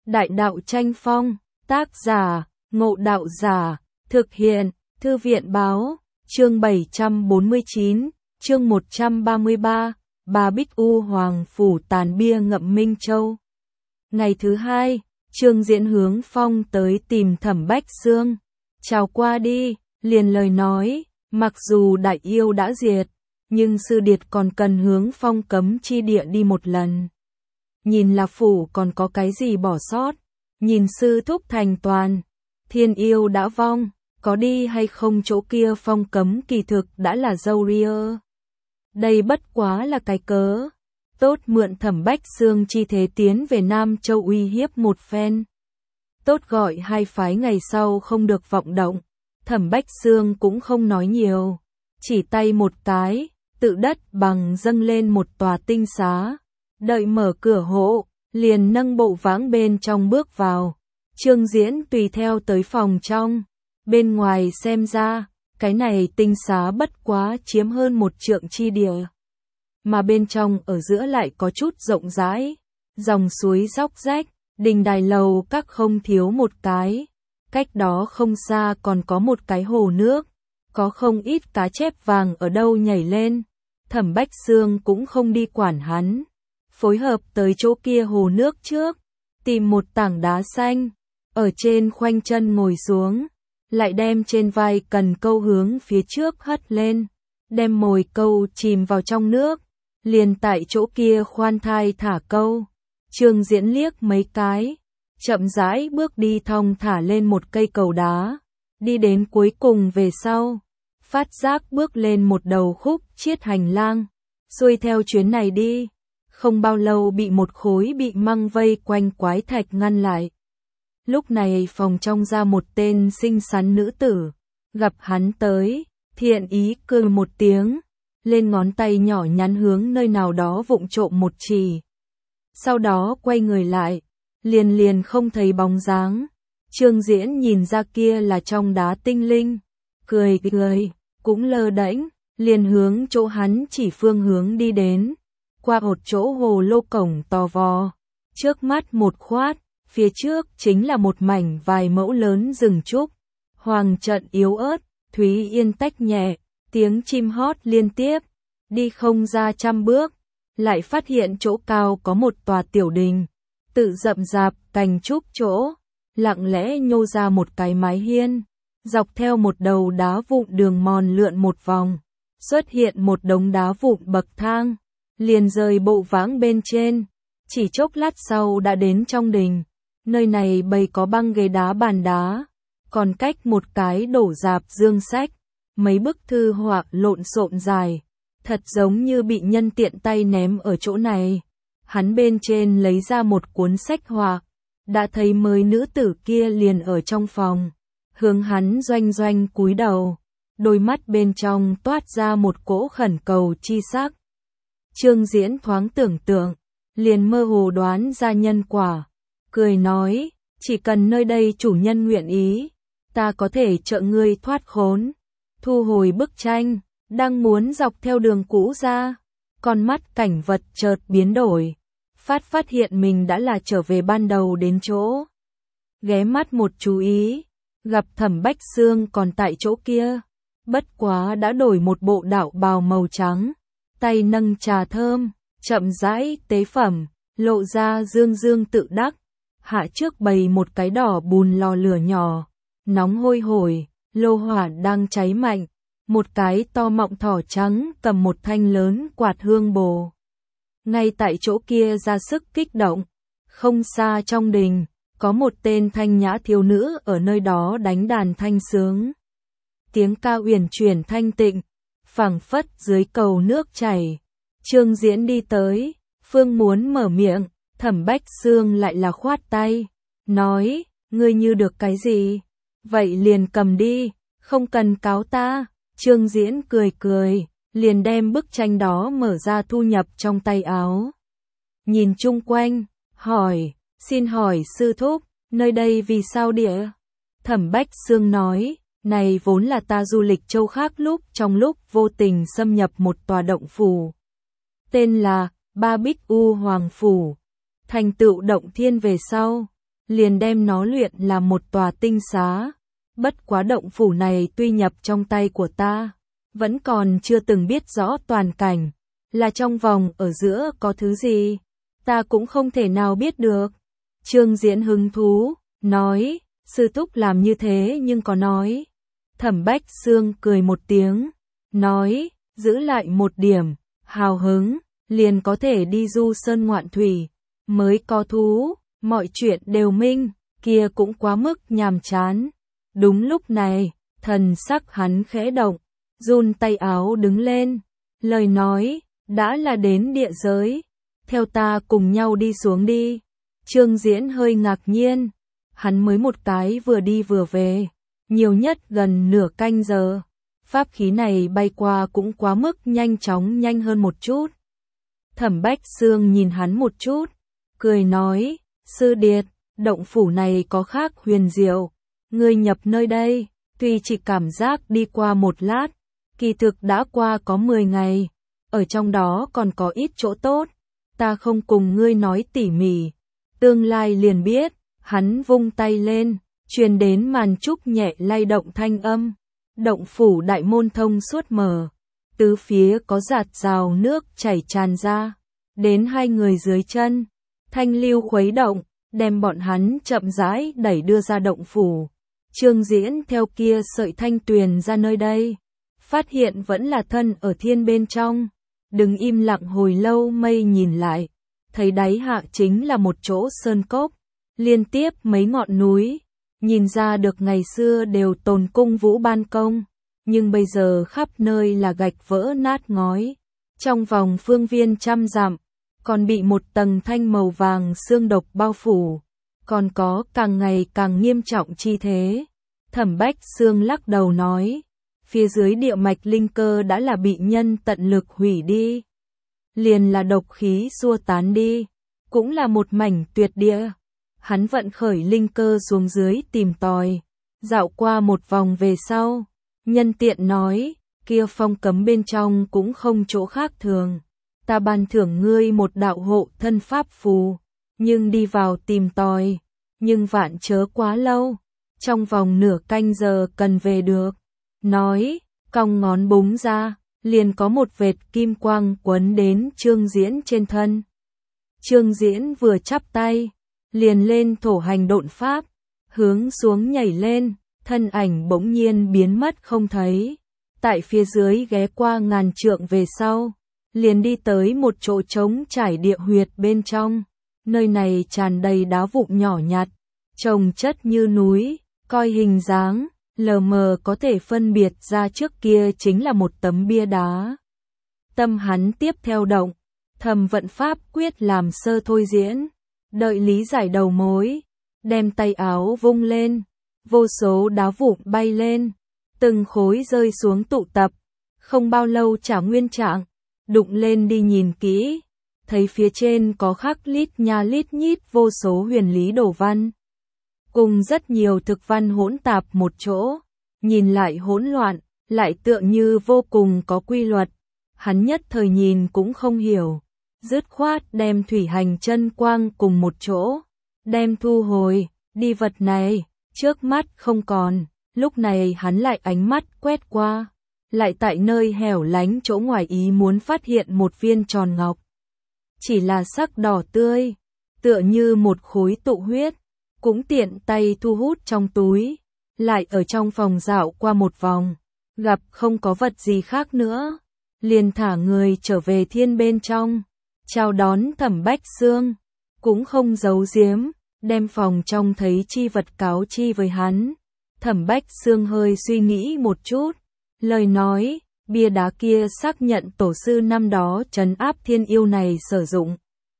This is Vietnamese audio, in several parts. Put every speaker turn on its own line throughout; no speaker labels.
Đại đạo tranh phong, tác giả, Ngộ Đạo Giả, thực hiện, Thư viện báo, chương 749, chương 133, Ba Bích U Hoàng Phủ tàn bia ngậm Minh Châu. Ngày thứ hai, Trương Diễn hướng Phong tới tìm Thẩm Bách Xương. Chào qua đi, liền lời nói, mặc dù đại yêu đã diệt, nhưng sư điệt còn cần hướng Phong cấm chi địa đi một lần. Nhìn là phủ còn có cái gì bỏ sót, nhìn sư thúc thành toàn, thiên yêu đã vong, có đi hay không chỗ kia phong cấm kỳ thực đã là dâu ria. Đây bất quá là cái cớ, tốt mượn Thẩm Bách Xương chi thế tiến về Nam Châu uy hiếp một phen. Tốt gọi hai phái ngày sau không được vọng động, Thẩm Bách Xương cũng không nói nhiều, chỉ tay một cái, tự đất bằng dâng lên một tòa tinh xá. Đợi mở cửa hộ, liền nâng bộ vãng bên trong bước vào. Trương Diễn tùy theo tới phòng trong. Bên ngoài xem ra, cái này tinh xá bất quá chiếm hơn 1 trượng chi địa. Mà bên trong ở giữa lại có chút rộng rãi. Dòng suối róc rách, đình đài lầu các không thiếu một cái. Cách đó không xa còn có một cái hồ nước. Có không ít cá chép vàng ở đâu nhảy lên. Thẩm Bách Xương cũng không đi quản hắn. Phối hợp tới chỗ kia hồ nước trước, tìm một tảng đá xanh, ở trên khoanh chân ngồi xuống, lại đem trên vai cần câu hướng phía trước hất lên, đem mồi câu chìm vào trong nước, liền tại chỗ kia khoan thai thả câu. Trương Diễn liếc mấy cái, chậm rãi bước đi thong thả lên một cây cầu đá, đi đến cuối cùng về sau, phát giác bước lên một đầu khúc chiết hành lang, xuôi theo chuyến này đi. Không bao lâu bị một khối bị măng vây quanh quái thạch ngăn lại. Lúc này phòng trong ra một tên xinh xắn nữ tử, gặp hắn tới, thiện ý cười một tiếng, lên ngón tay nhỏ nhắn hướng nơi nào đó vụng trộm một chỉ. Sau đó quay người lại, liền không thấy bóng dáng. Trương Diễn nhìn ra kia là trong đá tinh linh, cười, cũng lơ đễnh, liền hướng chỗ hắn chỉ phương hướng đi đến. Qua một chỗ hồ lô cổng to vò, trước mắt một khoát, phía trước chính là một mảnh vài mẫu lớn rừng trúc. Hoàng trận yếu ớt, Thúy Yên tách nhẹ, tiếng chim hót liên tiếp, đi không ra 100 bước, lại phát hiện chỗ cao có một tòa tiểu đình, tự rậm rạp cành trúc chỗ, lặng lẽ nhô ra một cái mái hiên, dọc theo một đầu đá vụn đường mòn lượn một vòng, xuất hiện một đống đá vụn bậc thang. Liền rời bộ vãng bên trên, chỉ chốc lát sau đã đến trong đình. Nơi này bày có băng ghế đá bàn đá, còn cách một cái đổ rạp dương sách, mấy bức thư họa lộn xộn dài, thật giống như bị nhân tiện tay ném ở chỗ này. Hắn bên trên lấy ra một cuốn sách họa, đã thấy mới nữ tử kia liền ở trong phòng, hướng hắn doanh cúi đầu, đôi mắt bên trong toát ra một cỗ khẩn cầu chi sắc. Trương Diễn thoáng tưởng tượng, liền mơ hồ đoán ra nhân quả, cười nói, chỉ cần nơi đây chủ nhân nguyện ý, ta có thể trợ ngươi thoát khốn. Thu hồi bức tranh, đang muốn dọc theo đường cũ ra, con mắt cảnh vật chợt biến đổi, phát hiện mình đã là trở về ban đầu đến chỗ. Ghé mắt một chú ý, gặp Thẩm Bách Xương còn tại chỗ kia, bất quá đã đổi một bộ đạo bào màu trắng. Tay nâng trà thơm, chậm rãi tế phẩm, lộ ra dương tự đắc. Hạ trước bày một cái đỏ bùn lò lửa nhỏ, nóng hôi hổi, lô hỏa đang cháy mạnh. Một cái to mọng thỏ trắng cầm một thanh lớn quạt hương bồ. Ngay tại chỗ kia ra sức kích động. Không xa trong đình, có một tên thanh nhã thiếu nữ ở nơi đó đánh đàn thanh sướng. Tiếng ca uyển chuyển thanh tịnh, phảng phất dưới cầu nước chảy. Trương Diễn đi tới, phương muốn mở miệng, Thẩm Bách Xương lại là khoát tay, nói, ngươi như được cái gì, vậy liền cầm đi, không cần cáo ta. Trương Diễn cười, liền đem bức tranh đó mở ra thu nhập trong tay áo. Nhìn chung quanh, hỏi, xin hỏi sư thúc, nơi đây vì sao địa? Thẩm Bách Xương nói, này vốn là ta du lịch châu khác trong lúc vô tình xâm nhập một tòa động phủ. Tên là Ba Bích U Hoàng Phủ. Thành tựu động thiên về sau, liền đem nó luyện làm một tòa tinh xá. Bất quá động phủ này tuy nhập trong tay của ta, vẫn còn chưa từng biết rõ toàn cảnh, là trong vòng ở giữa có thứ gì, ta cũng không thể nào biết được. Trương Diễn hứng thú, nói, sư thúc làm như thế nhưng có nói. Thẩm Bách Xương cười một tiếng, nói, giữ lại một điểm, hào hứng, liền có thể đi du sơn ngoạn thủy, mới có thú, mọi chuyện đều minh, kia cũng quá mức nhàm chán. Đúng lúc này, thần sắc hắn khẽ động, run tay áo đứng lên, lời nói, đã là đến địa giới, theo ta cùng nhau đi xuống đi. Trương Diễn hơi ngạc nhiên, hắn mới một cái vừa đi vừa về, nhiều nhất gần nửa canh giờ, pháp khí này bay qua cũng quá mức nhanh chóng, nhanh hơn một chút. Thẩm Bách Xương nhìn hắn một chút, cười nói, sư điệt, động phủ này có khác huyền diệu, ngươi nhập nơi đây, tuy chỉ cảm giác đi qua một lát, kỳ thực đã qua có 10 ngày, ở trong đó còn có ít chỗ tốt, ta không cùng ngươi nói tỉ mỉ, tương lai liền biết. Hắn vung tay lên, truyền đến màn trúc nhẹ lay động thanh âm, động phủ đại môn thông suốt mở, tứ phía có giạt rào nước chảy tràn ra, đến hai người dưới chân, thanh lưu khuấy động, đem bọn hắn chậm rãi đẩy đưa ra động phủ. Trương Diễn theo kia sợi thanh tuyền ra nơi đây, phát hiện vẫn là thân ở thiên bên trong, đứng im lặng hồi lâu mây nhìn lại, thấy đáy hạ chính là một chỗ sơn cốc, liên tiếp mấy ngọn núi, nhìn ra được ngày xưa đều tồn cung vũ ban công, nhưng bây giờ khắp nơi là gạch vỡ nát ngói, trong vòng phương viên trăm dặm, còn bị một tầng thanh màu vàng xương độc bao phủ, còn có càng ngày càng nghiêm trọng chi thế. Thẩm Bách Xương lắc đầu nói, phía dưới địa mạch linh cơ đã là bị nhân tận lực hủy đi, liền là độc khí xua tán đi, cũng là một mảnh tuyệt địa. Hắn vận khởi linh cơ xuống dưới tìm tòi, dạo qua một vòng về sau, nhân tiện nói, kia phong cấm bên trong cũng không chỗ khác thường, ta ban thưởng ngươi một đạo hộ thân pháp phù, nhưng đi vào tìm tòi, nhưng vạn chớ quá lâu, trong vòng nửa canh giờ cần về được. Nói, cong ngón búng ra, liền có một vệt kim quang quấn đến Trương Diễn trên thân. Trương Diễn vừa chắp tay, liền lên thổ hành độn pháp, hướng xuống nhảy lên, thân ảnh bỗng nhiên biến mất không thấy. Tại phía dưới ghé qua ngàn trượng về sau, liền đi tới một chỗ trống trải địa huyệt bên trong. Nơi này tràn đầy đá vụn nhỏ nhặt, chồng chất như núi, coi hình dáng, lờ mờ có thể phân biệt ra trước kia chính là một tấm bia đá. Tâm hắn tiếp theo động, thầm vận pháp quyết làm sơ thôi diễn. Đợi lý giải đầu mối, đem tay áo vung lên, vô số đá vụn bay lên, từng khối rơi xuống tụ tập, không bao lâu trả nguyên trạng, đụng lên đi nhìn kỹ, thấy phía trên có khắc lít nha lít nhít vô số huyền lý đồ văn, cùng rất nhiều thực văn hỗn tạp một chỗ, nhìn lại hỗn loạn, lại tựa như vô cùng có quy luật, hắn nhất thời nhìn cũng không hiểu. Dứt khoát đem thủy hành chân quang cùng một chỗ, đem thu hồi, đi vật này, trước mắt không còn, lúc này hắn lại ánh mắt quét qua, lại tại nơi hẻo lánh chỗ ngoài ý muốn phát hiện một viên tròn ngọc. Chỉ là sắc đỏ tươi, tựa như một khối tụ huyết, cũng tiện tay thu hút trong túi, lại ở trong phòng dạo qua một vòng, gặp không có vật gì khác nữa, liền thả người trở về thiên bên trong. Chào đón Thẩm Bách Xương, cũng không giấu giếm, đem phòng trong thấy chi vật cáo chi với hắn. Thẩm Bách Xương hơi suy nghĩ một chút, lời nói, bia đá kia xác nhận tổ sư năm đó trấn áp thiên yêu này sử dụng.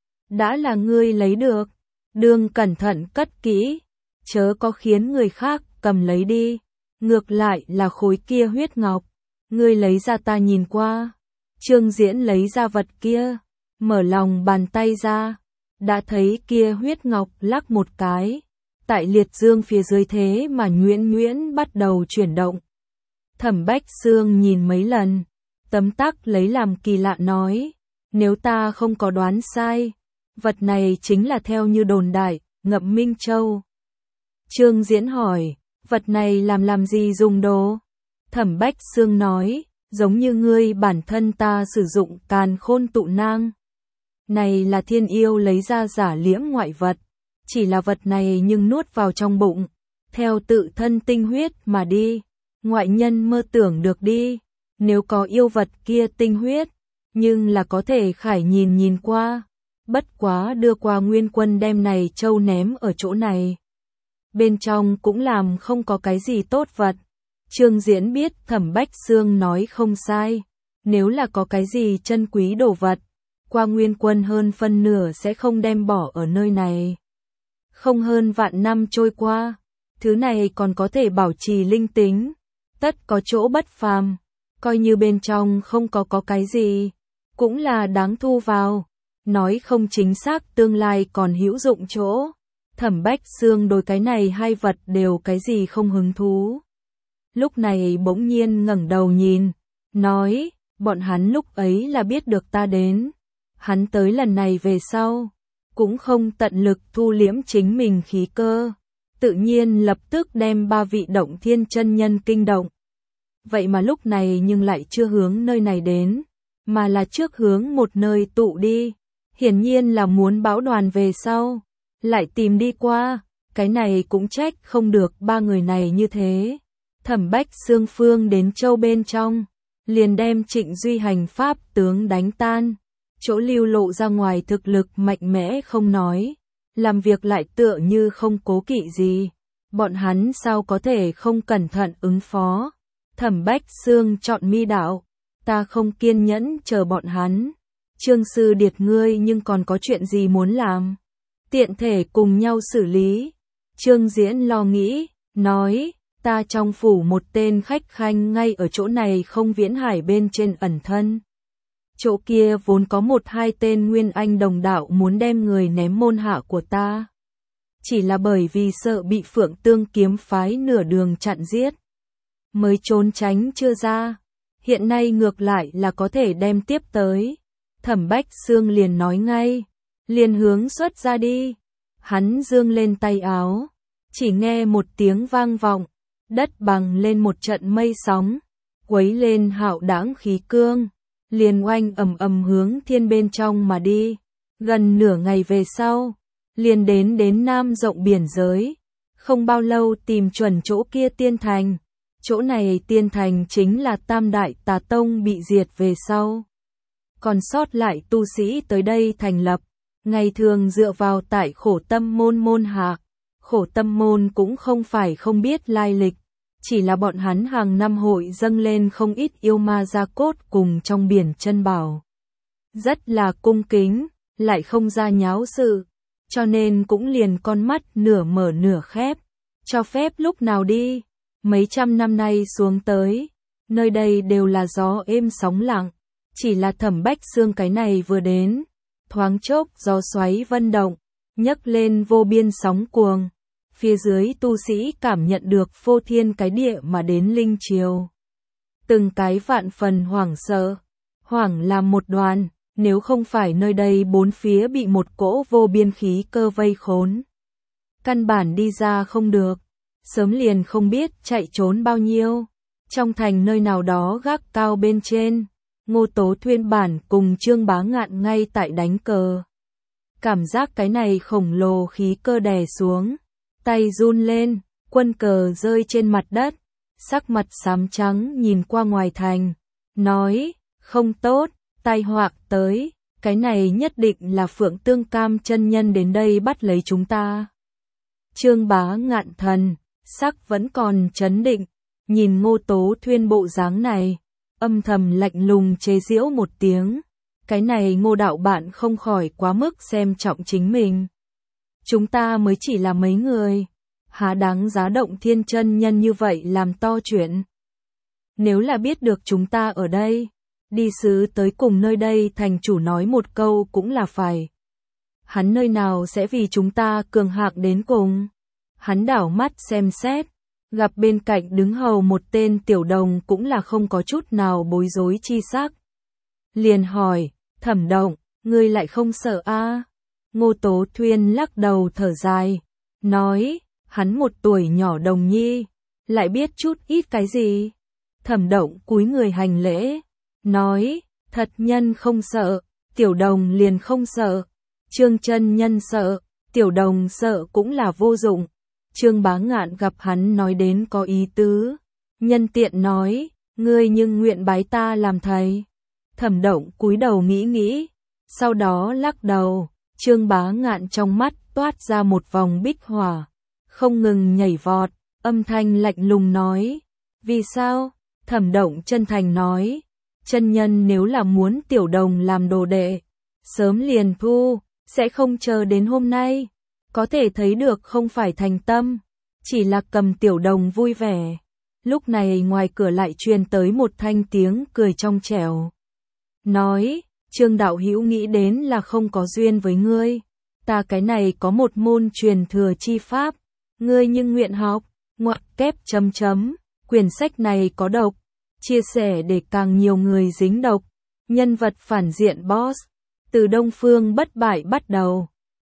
Đã là ngươi lấy được, đương cẩn thận cất kỹ, chớ có khiến người khác cầm lấy đi, ngược lại là khối kia huyết ngọc, ngươi lấy ra ta nhìn qua. Trương Diễn lấy ra vật kia, mở lòng bàn tay ra, đã thấy kia huyết ngọc lắc một cái, tại liệt dương phía dưới thế mà nhuyễn nhuyễn bắt đầu chuyển động. Thẩm Bách Xương nhìn mấy lần, tấm tắc lấy làm kỳ lạ nói, nếu ta không có đoán sai, vật này chính là theo như đồn đại, ngậm Minh Châu. Trương Diễn hỏi, vật này làm gì dùng đồ? Thẩm Bách Xương nói, giống như ngươi bản thân ta sử dụng Càn Khôn Tụ Nang. Này là thiên yêu lấy ra giả liễm ngoại vật, chỉ là vật này nhưng nuốt vào trong bụng, theo tự thân tinh huyết mà đi, ngoại nhân mơ tưởng được đi, nếu có yêu vật kia tinh huyết, nhưng là có thể khải nhìn qua, bất quá đưa qua Nguyên Quân đem này châu ném ở chỗ này. Bên trong cũng làm không có cái gì tốt vật. Trương Diễn biết Thẩm Bách Xương nói không sai, nếu là có cái gì chân quý đồ vật, qua Nguyên Quân hơn phân nửa sẽ không đem bỏ ở nơi này. Không hơn vạn năm trôi qua, thứ này còn có thể bảo trì linh tính, tất có chỗ bất phàm, coi như bên trong không có cái gì, cũng là đáng thu vào, nói không chính xác tương lai còn hữu dụng chỗ. Thẩm Bách Xương đối cái này hai vật đều cái gì không hứng thú. Lúc này bỗng nhiên ngẩng đầu nhìn, nói, bọn hắn lúc ấy là biết được ta đến. Hắn tới lần này về sau, cũng không tận lực thu liễm chính mình khí cơ, tự nhiên lập tức đem 3 vị Động Thiên chân nhân kinh động. Vậy mà lúc này nhưng lại chưa hướng nơi này đến, mà là trước hướng một nơi tụ đi, hiển nhiên là muốn báo đoàn về sau, lại tìm đi qua, cái này cũng trách không được 3 người này như thế. Thẩm Bách Xương phương đến châu bên trong, liền đem Trịnh Duy hành pháp tướng đánh tan, chỗ lưu lộ ra ngoài thực lực mạnh mẽ không nói, làm việc lại tựa như không cố kỵ gì, bọn hắn sao có thể không cẩn thận ứng phó. Thẩm Bách Xương chọn mi đạo, ta không kiên nhẫn chờ bọn hắn. Trương Sư Điệt ngươi nhưng còn có chuyện gì muốn làm? Tiện thể cùng nhau xử lý. Trương Diễn lo nghĩ, nói, ta trong phủ một tên khách khanh ngay ở chỗ này không Viễn Hải bên trên ẩn thân. Chỗ kia vốn có 1-2 tên Nguyên Anh đồng đạo muốn đem người ném môn hạ của ta. Chỉ là bởi vì sợ bị Phượng Tương kiếm phái nửa đường chặn giết, mới trốn tránh chưa ra. Hiện nay ngược lại là có thể đem tiếp tới. Thẩm Bách Xương liền nói ngay, liền hướng xuất ra đi. Hắn giương lên tay áo, chỉ nghe một tiếng vang vọng, đất bằng lên một trận mây sóng, quấy lên hạo đãng khí cương, liền oanh ầm hướng thiên bên trong mà đi. Gần nửa ngày về sau, liền đến Nam rộng biển giới, không bao lâu tìm chuẩn chỗ kia tiên thành. Chỗ này tiên thành chính là Tam Đại Tà Tông bị diệt về sau, còn sót lại tu sĩ tới đây thành lập, ngày thường dựa vào tại Khổ Tâm môn hạ. Khổ Tâm môn cũng không phải không biết lai lịch, chỉ là bọn hắn hàng năm hội dâng lên không ít yêu ma gia cốt cùng trong biển chân bảo, rất là cung kính, lại không ra nháo sự, cho nên cũng liền con mắt nửa mở nửa khép, cho phép lúc nào đi. Mấy trăm năm nay xuống tới, nơi đây đều là gió êm sóng lặng, chỉ là Thẩm Bách Xương cái này vừa đến, thoáng chốc gió xoáy vân động, nhấc lên vô biên sóng cuồng. Phía dưới tu sĩ cảm nhận được phô thiên cái địa mà đến linh triều. Từng cái vạn phần hoảng sợ, hoảng làm một đoàn, nếu không phải nơi đây bốn phía bị một cỗ vô biên khí cơ vây khốn, căn bản đi ra không được, sớm liền không biết chạy trốn bao nhiêu. Trong thành nơi nào đó gác cao bên trên, Ngô Tố Thuyên bản cùng Trương Bá Ngạn ngay tại đánh cờ. Cảm giác cái này khổng lồ khí cơ đè xuống, tay run lên, quân cờ rơi trên mặt đất, sắc mặt xám trắng nhìn qua ngoài thành, nói, không tốt, tai họa tới, cái này nhất định là Phượng Tương Cam chân nhân đến đây bắt lấy chúng ta. Trương Bá Ngạn thần, sắc vẫn còn trấn định, nhìn Ngô Tố Thuyên bộ dáng này, âm thầm lạnh lùng chế giễu một tiếng, cái này Ngô đạo bạn không khỏi quá mức xem trọng chính mình. Chúng ta mới chỉ là mấy người, há đáng giá Động Thiên chân nhân như vậy làm to chuyện. Nếu là biết được chúng ta ở đây, đi sứ tới cùng nơi đây thành chủ nói một câu cũng là phải. Hắn nơi nào sẽ vì chúng ta cường hạng đến cùng. Hắn đảo mắt xem xét, gặp bên cạnh đứng hầu một tên tiểu đồng cũng là không có chút nào bối rối chi sắc. Liền hỏi, Thẩm Động, ngươi lại không sợ a? Ngô Tố Thuyên lắc đầu thở dài, nói, hắn 1 tuổi nhỏ Đồng Nhi, lại biết chút ít cái gì. Thẩm Động cúi người hành lễ, nói, thật nhân không sợ, Tiểu Đồng liền không sợ. Trương chân nhân sợ, Tiểu Đồng sợ cũng là vô dụng. Trương Bá Ngạn gặp hắn nói đến có ý tứ, nhân tiện nói, ngươi nhưng nguyện bái ta làm thầy. Thẩm Động cúi đầu nghĩ nghĩ, sau đó lắc đầu. Trương Bá Ngạn trong mắt toát ra một vòng bích hỏa, không ngừng nhảy vọt, âm thanh lạnh lùng nói, vì sao? Thẩm Động chân thành nói, chân nhân nếu là muốn Tiểu Đồng làm đồ đệ, sớm liền thu, sẽ không chờ đến hôm nay. Có thể thấy được không phải thành tâm, chỉ là cầm Tiểu Đồng vui vẻ. Lúc này ngoài cửa lại truyền tới một thanh tiếng cười trong trẻo. Nói, Trương đạo hữu nghĩ đến là không có duyên với ngươi. Ta cái này có một môn truyền thừa chi pháp, ngươi nhưng nguyện học, ngoặc kép chấm chấm. Quyển sách này có độc, chia sẻ để càng nhiều người dính độc. Nhân vật phản diện boss, từ Đông Phương Bất Bại bắt đầu.